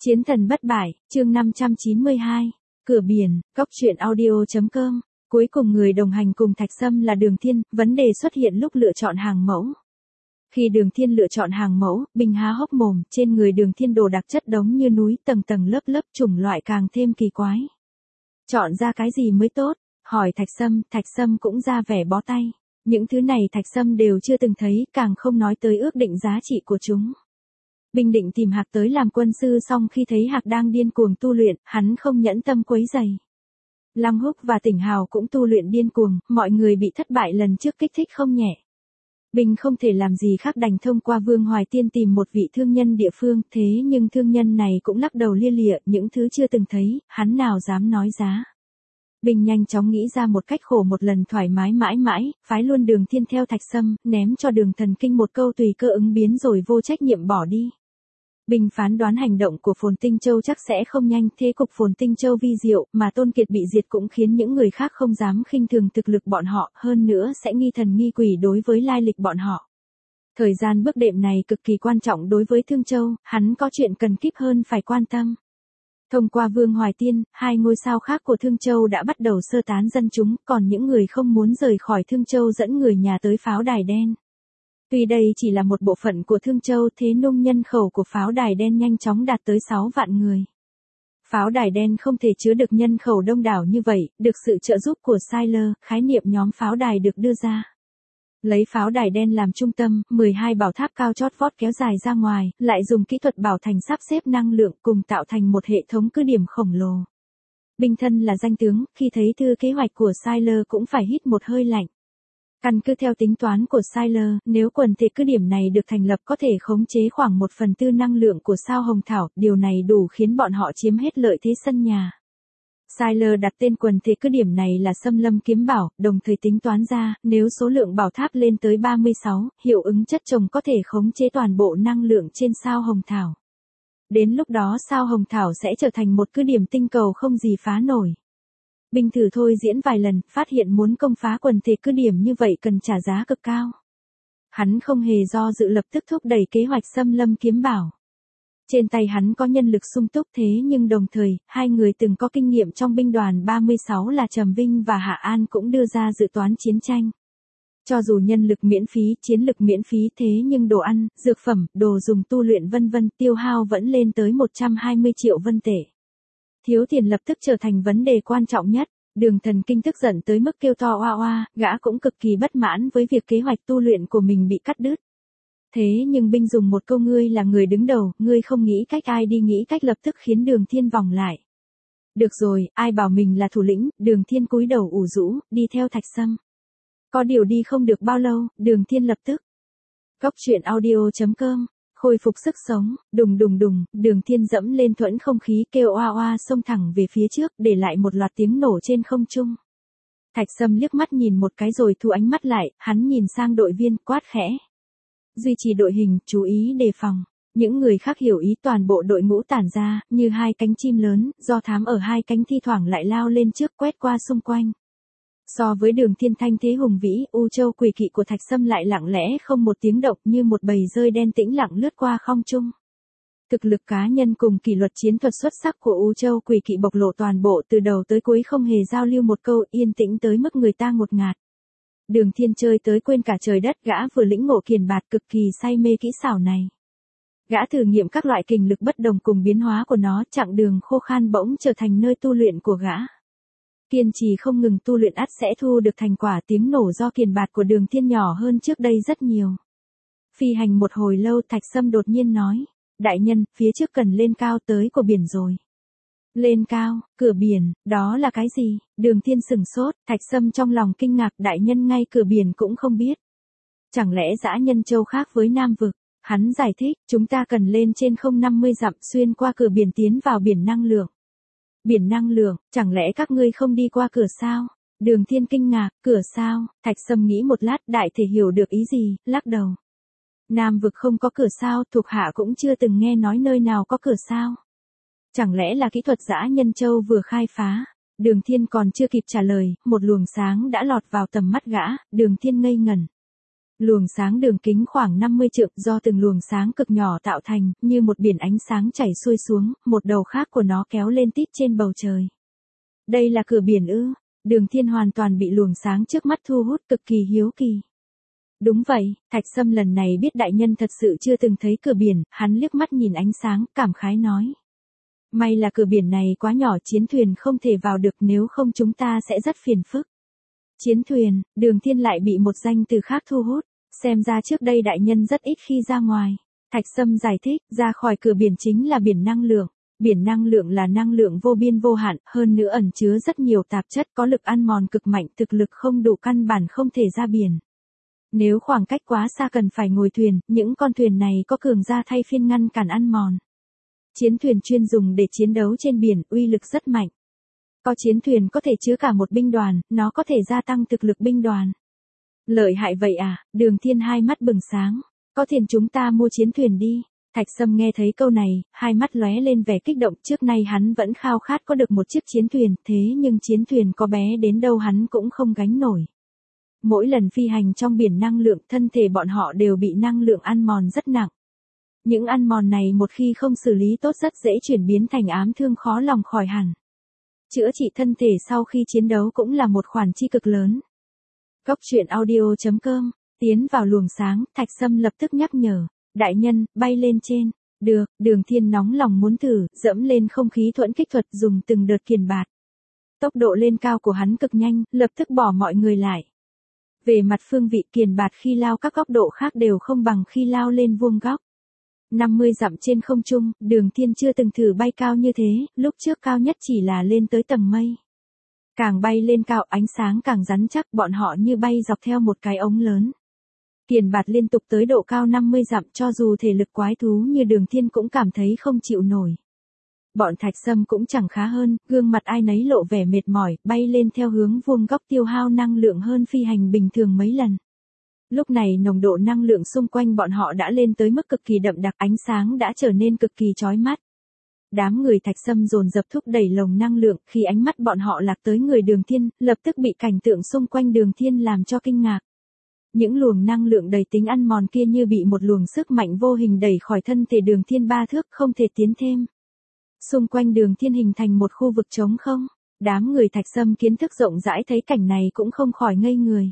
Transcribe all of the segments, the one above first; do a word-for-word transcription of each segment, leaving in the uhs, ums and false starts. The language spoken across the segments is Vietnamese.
Chiến thần bất bại, chương năm trăm chín mươi hai. Cửa biển, cốc truyện audio chấm com. Cuối cùng người đồng hành cùng Thạch Sâm là Đường Thiên, vấn đề xuất hiện lúc lựa chọn hàng mẫu. Khi Đường Thiên lựa chọn hàng mẫu, Bình há hốc mồm, trên người Đường Thiên đồ đặc chất đống như núi, tầng tầng lớp lớp, chủng loại càng thêm kỳ quái. Chọn ra cái gì mới tốt? Hỏi Thạch Sâm, Thạch Sâm cũng ra vẻ bó tay. Những thứ này Thạch Sâm đều chưa từng thấy, càng không nói tới ước định giá trị của chúng. Bình định tìm Hạc tới làm quân sư, xong khi thấy Hạc đang điên cuồng tu luyện, hắn không nhẫn tâm quấy rầy. Lăng Húc và Tỉnh Hào cũng tu luyện điên cuồng, mọi người bị thất bại lần trước kích thích không nhẹ. Bình không thể làm gì khác đành thông qua Vương Hoài Tiên tìm một vị thương nhân địa phương, thế nhưng thương nhân này cũng lắc đầu lia lịa, những thứ chưa từng thấy, hắn nào dám nói giá. Bình nhanh chóng nghĩ ra một cách khổ một lần thoải mái mãi mãi, phái luôn Đường Thiên theo Thạch Sâm, ném cho Đường Thần Kinh một câu tùy cơ ứng biến rồi vô trách nhiệm bỏ đi. Bình phán đoán hành động của Phồn Tinh Châu chắc sẽ không nhanh, thế cục Phồn Tinh Châu vi diệu, mà Tôn Kiệt bị diệt cũng khiến những người khác không dám khinh thường thực lực bọn họ, hơn nữa sẽ nghi thần nghi quỷ đối với lai lịch bọn họ. Thời gian bước đệm này cực kỳ quan trọng đối với Thương Châu, hắn có chuyện cần kíp hơn phải quan tâm. Thông qua Vương Hoài Tiên, hai ngôi sao khác của Thương Châu đã bắt đầu sơ tán dân chúng, còn những người không muốn rời khỏi Thương Châu dẫn người nhà tới pháo đài đen. Tuy đây chỉ là một bộ phận của Thương Châu, thế nhưng nhân khẩu của pháo đài đen nhanh chóng đạt tới sáu vạn người. Pháo đài đen không thể chứa được nhân khẩu đông đảo như vậy, được sự trợ giúp của Siler, khái niệm nhóm pháo đài được đưa ra. Lấy pháo đài đen làm trung tâm, mười hai bảo tháp cao chót vót kéo dài ra ngoài, lại dùng kỹ thuật bảo thành sắp xếp năng lượng cùng tạo thành một hệ thống cứ điểm khổng lồ. Bình thân là danh tướng, khi thấy thư kế hoạch của Siler cũng phải hít một hơi lạnh. Căn cứ theo tính toán của Siler, nếu quần thể cứ điểm này được thành lập có thể khống chế khoảng một phần tư năng lượng của sao Hồng Thảo, điều này đủ khiến bọn họ chiếm hết lợi thế sân nhà. Siler đặt tên quần thể cứ điểm này là Xâm Lâm Kiếm Bảo, đồng thời tính toán ra, nếu số lượng bảo tháp lên tới ba mươi sáu, hiệu ứng chất chồng có thể khống chế toàn bộ năng lượng trên sao Hồng Thảo. Đến lúc đó sao Hồng Thảo sẽ trở thành một cứ điểm tinh cầu không gì phá nổi. Bình thử thôi diễn vài lần, phát hiện muốn công phá quần thể cứ điểm như vậy cần trả giá cực cao. Hắn không hề do dự lập tức thúc đẩy kế hoạch Xâm Lâm Kiếm Bảo. Trên tay hắn có nhân lực sung túc thế nhưng đồng thời, hai người từng có kinh nghiệm trong binh đoàn ba mươi sáu là Trầm Vinh và Hạ An cũng đưa ra dự toán chiến tranh. Cho dù nhân lực miễn phí, chiến lực miễn phí thế nhưng đồ ăn, dược phẩm, đồ dùng tu luyện vân vân tiêu hao vẫn lên tới một trăm hai mươi triệu vân tệ. Thiếu tiền lập tức trở thành vấn đề quan trọng nhất. Đường Thần Kinh tức giận tới mức kêu to oa oa, gã cũng cực kỳ bất mãn với việc kế hoạch tu luyện của mình bị cắt đứt. Thế nhưng Binh dùng một câu ngươi là người đứng đầu, ngươi không nghĩ cách ai đi nghĩ cách lập tức khiến Đường Thiên vòng lại. Được rồi, ai bảo mình là thủ lĩnh, Đường Thiên cúi đầu ủ rũ, đi theo Thạch Sâm. Có điều đi không được bao lâu, Đường Thiên lập tức. Cốc truyện audio chấm com. Khôi phục sức sống, đùng đùng đùng, Đường Thiên dẫm lên thuẫn không khí kêu oa oa xông thẳng về phía trước, để lại một loạt tiếng nổ trên không trung. Thạch Sâm liếc mắt nhìn một cái rồi thu ánh mắt lại, hắn nhìn sang đội viên, quát khẽ. Duy trì đội hình, chú ý đề phòng. Những người khác hiểu ý, toàn bộ đội ngũ tản ra, như hai cánh chim lớn, do thám ở hai cánh thi thoảng lại lao lên trước quét qua xung quanh. So với Đường Thiên thanh thế hùng vĩ, U Châu Quỷ Kỵ của Thạch Sâm lại lặng lẽ không một tiếng động như một bầy rơi đen tĩnh lặng lướt qua không trung. Thực lực cá nhân cùng kỷ luật chiến thuật xuất sắc của U Châu Quỷ Kỵ bộc lộ toàn bộ từ đầu tới cuối không hề giao lưu một câu, yên tĩnh tới mức người ta ngột ngạt. Đường Thiên chơi tới quên cả trời đất, gã vừa lĩnh ngộ kiền bạt cực kỳ say mê kỹ xảo này. Gã thử nghiệm các loại kình lực bất đồng cùng biến hóa của nó, chặng đường khô khan bỗng trở thành nơi tu luyện của gã. Kiên trì không ngừng tu luyện ắt sẽ thu được thành quả, tiếng nổ do kiền bạt của Đường Thiên nhỏ hơn trước đây rất nhiều. Phi hành một hồi lâu Thạch Sâm đột nhiên nói, đại nhân, phía trước cần lên cao tới của biển rồi. Lên cao, cửa biển, đó là cái gì? Đường Thiên sửng sốt, Thạch Sâm trong lòng kinh ngạc, đại nhân ngay cửa biển cũng không biết. Chẳng lẽ Dã Nhân Châu khác với Nam Vực? Hắn giải thích, chúng ta cần lên trên không năm mươi dặm xuyên qua cửa biển tiến vào biển năng lượng. Biển năng lượng, chẳng lẽ các ngươi không đi qua cửa sao? Đường Thiên kinh ngạc, cửa sao? Thạch Sâm nghĩ một lát đại thể hiểu được ý gì, lắc đầu. Nam Vực không có cửa sao, thuộc hạ cũng chưa từng nghe nói nơi nào có cửa sao. Chẳng lẽ là kỹ thuật Dã Nhân Châu vừa khai phá? Đường Thiên còn chưa kịp trả lời, một luồng sáng đã lọt vào tầm mắt gã, Đường Thiên ngây ngẩn. Luồng sáng đường kính khoảng năm mươi trượng do từng luồng sáng cực nhỏ tạo thành, như một biển ánh sáng chảy xuôi xuống, một đầu khác của nó kéo lên tít trên bầu trời. Đây là cửa biển ư? Đường Thiên hoàn toàn bị luồng sáng trước mắt thu hút, cực kỳ hiếu kỳ. Đúng vậy, Thạch Sâm lần này biết đại nhân thật sự chưa từng thấy cửa biển, hắn liếc mắt nhìn ánh sáng, cảm khái nói. May là cửa biển này quá nhỏ, chiến thuyền không thể vào được, nếu không chúng ta sẽ rất phiền phức. Chiến thuyền, Đường Thiên lại bị một danh từ khác thu hút, xem ra trước đây đại nhân rất ít khi ra ngoài. Thạch Sâm giải thích, ra khỏi cửa biển chính là biển năng lượng. Biển năng lượng là năng lượng vô biên vô hạn, hơn nữa ẩn chứa rất nhiều tạp chất có lực ăn mòn cực mạnh, thực lực không đủ căn bản không thể ra biển. Nếu khoảng cách quá xa cần phải ngồi thuyền, những con thuyền này có cường gia thay phiên ngăn cản ăn mòn. Chiến thuyền chuyên dùng để chiến đấu trên biển, uy lực rất mạnh. Có chiến thuyền có thể chứa cả một binh đoàn, nó có thể gia tăng thực lực binh đoàn. Lợi hại vậy à? Đường Thiên hai mắt bừng sáng. Có tiền chúng ta mua chiến thuyền đi. Thạch Sâm nghe thấy câu này, hai mắt lóe lên vẻ kích động, trước nay hắn vẫn khao khát có được một chiếc chiến thuyền, thế nhưng chiến thuyền có bé đến đâu hắn cũng không gánh nổi. Mỗi lần phi hành trong biển năng lượng, thân thể bọn họ đều bị năng lượng ăn mòn rất nặng. Những ăn mòn này một khi không xử lý tốt rất dễ chuyển biến thành ám thương khó lòng khỏi hẳn. Chữa trị thân thể sau khi chiến đấu cũng là một khoản chi cực lớn. Góc truyện audio chấm com, tiến vào luồng sáng, Thạch Sâm lập tức nhắc nhở. Đại nhân, bay lên trên. Được, Đường Thiên nóng lòng muốn thử, dẫm lên không khí thuẫn kích thuật dùng từng đợt kiền bạt. Tốc độ lên cao của hắn cực nhanh, lập tức bỏ mọi người lại. Về mặt phương vị, kiền bạt khi lao các góc độ khác đều không bằng khi lao lên vuông góc. năm mươi dặm trên không trung, Đường Thiên chưa từng thử bay cao như thế, lúc trước cao nhất chỉ là lên tới tầng mây. Càng bay lên cao, ánh sáng càng rắn chắc, bọn họ như bay dọc theo một cái ống lớn. Kiền bạt liên tục tới độ cao năm mươi dặm, cho dù thể lực quái thú như Đường Thiên cũng cảm thấy không chịu nổi. Bọn Thạch Sâm cũng chẳng khá hơn, gương mặt ai nấy lộ vẻ mệt mỏi, bay lên theo hướng vuông góc tiêu hao năng lượng hơn phi hành bình thường mấy lần. Lúc này nồng độ năng lượng xung quanh bọn họ đã lên tới mức cực kỳ đậm đặc, ánh sáng đã trở nên cực kỳ chói mắt. Đám người Thạch Sâm dồn dập thúc đẩy lồng năng lượng, khi ánh mắt bọn họ lạc tới người Đường Thiên, lập tức bị cảnh tượng xung quanh Đường Thiên làm cho kinh ngạc. Những luồng năng lượng đầy tính ăn mòn kia như bị một luồng sức mạnh vô hình đẩy khỏi thân thể Đường Thiên ba thước, không thể tiến thêm. Xung quanh Đường Thiên hình thành một khu vực trống không. Đám người Thạch Sâm kiến thức rộng rãi thấy cảnh này cũng không khỏi ngây người.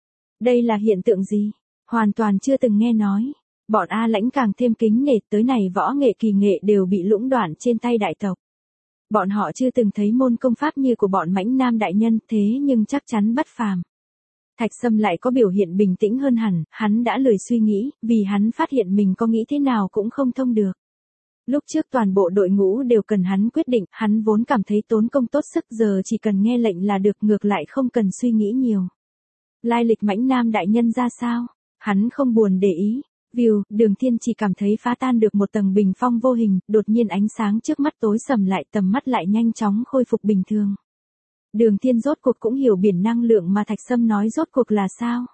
Đây là hiện tượng gì? Hoàn toàn chưa từng nghe nói. Bọn A Lãnh càng thêm kính nể, tới này võ nghệ kỳ nghệ đều bị lũng đoạn trên tay đại tộc. Bọn họ chưa từng thấy môn công pháp như của bọn Mãnh Nam đại nhân, thế nhưng chắc chắn bất phàm. Thạch Sâm lại có biểu hiện bình tĩnh hơn hẳn, hắn đã lười suy nghĩ, vì hắn phát hiện mình có nghĩ thế nào cũng không thông được. Lúc trước toàn bộ đội ngũ đều cần hắn quyết định, hắn vốn cảm thấy tốn công tốt sức, giờ chỉ cần nghe lệnh là được, ngược lại không cần suy nghĩ nhiều. Lai lịch Mãnh Nam đại nhân ra sao? Hắn không buồn để ý. View, Đường Thiên chỉ cảm thấy phá tan được một tầng bình phong vô hình, đột nhiên ánh sáng trước mắt tối sầm lại, tầm mắt lại nhanh chóng khôi phục bình thường. Đường Thiên rốt cuộc cũng hiểu biển năng lượng mà Thạch Sâm nói rốt cuộc là sao.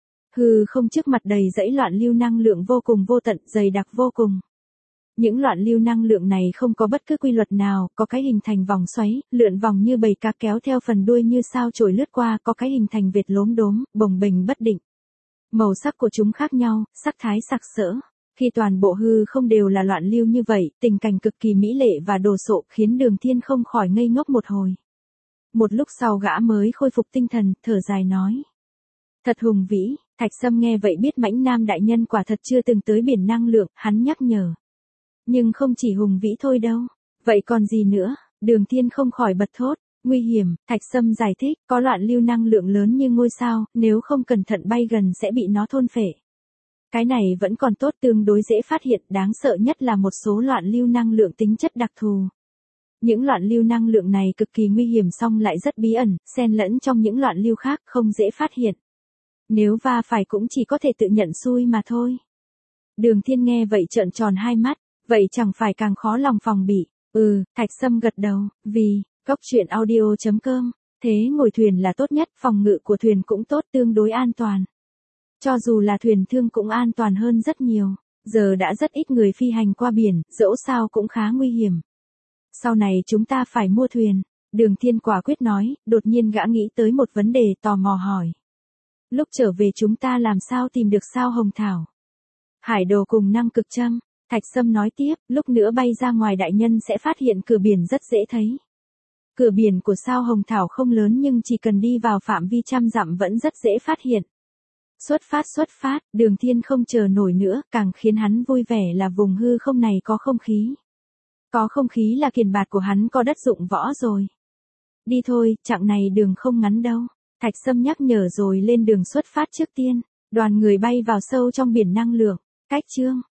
Hư không trước mặt đầy dãy loạn lưu năng lượng vô cùng vô tận, dày đặc vô cùng. Những loạn lưu năng lượng này không có bất cứ quy luật nào, có cái hình thành vòng xoáy, lượn vòng như bầy cá kéo theo phần đuôi như sao chổi lướt qua, có cái hình thành vệt lốm đốm, bồng bềnh bất định. Màu sắc của chúng khác nhau, sắc thái sặc sỡ. Khi toàn bộ hư không đều là loạn lưu như vậy, tình cảnh cực kỳ mỹ lệ và đồ sộ, khiến Đường Thiên không khỏi ngây ngốc một hồi. Một lúc sau gã mới khôi phục tinh thần, thở dài nói. Thật hùng vĩ. Thạch Sâm nghe vậy biết Mãnh Nam đại nhân quả thật chưa từng tới biển năng lượng, hắn nhắc nhở. Nhưng không chỉ hùng vĩ thôi đâu. Vậy còn gì nữa? Đường Thiên không khỏi bật thốt. Nguy hiểm. Thạch Sâm giải thích, có loạn lưu năng lượng lớn như ngôi sao, nếu không cẩn thận bay gần sẽ bị nó thôn phệ. Cái này vẫn còn tốt, tương đối dễ phát hiện, đáng sợ nhất là một số loạn lưu năng lượng tính chất đặc thù. Những loạn lưu năng lượng này cực kỳ nguy hiểm, song lại rất bí ẩn, xen lẫn trong những loạn lưu khác, không dễ phát hiện. Nếu va phải cũng chỉ có thể tự nhận xui mà thôi. Đường Thiên nghe vậy trợn tròn hai mắt, vậy chẳng phải càng khó lòng phòng bị. Ừ, Thạch Sâm gật đầu, vì, góc truyện audio chấm com, thế ngồi thuyền là tốt nhất, phòng ngự của thuyền cũng tốt, tương đối an toàn. Cho dù là thuyền thương cũng an toàn hơn rất nhiều, giờ đã rất ít người phi hành qua biển, dẫu sao cũng khá nguy hiểm. Sau này chúng ta phải mua thuyền. Đường Thiên quả quyết nói, đột nhiên gã nghĩ tới một vấn đề, tò mò hỏi. Lúc trở về chúng ta làm sao tìm được sao hồng thảo? Hải đồ cùng năng cực châm. Thạch Sâm nói tiếp, lúc nữa bay ra ngoài đại nhân sẽ phát hiện cửa biển rất dễ thấy. Cửa biển của sao hồng thảo không lớn nhưng chỉ cần đi vào phạm vi trăm dặm vẫn rất dễ phát hiện. Xuất phát xuất phát, Đường Thiên không chờ nổi nữa, càng khiến hắn vui vẻ là vùng hư không này có không khí. Có không khí là kiền bạt của hắn có đất dụng võ rồi. Đi thôi, chặng này đường không ngắn đâu. Thạch Sâm nhắc nhở rồi lên đường xuất phát trước tiên. Đoàn người bay vào sâu trong biển năng lượng. Cách chương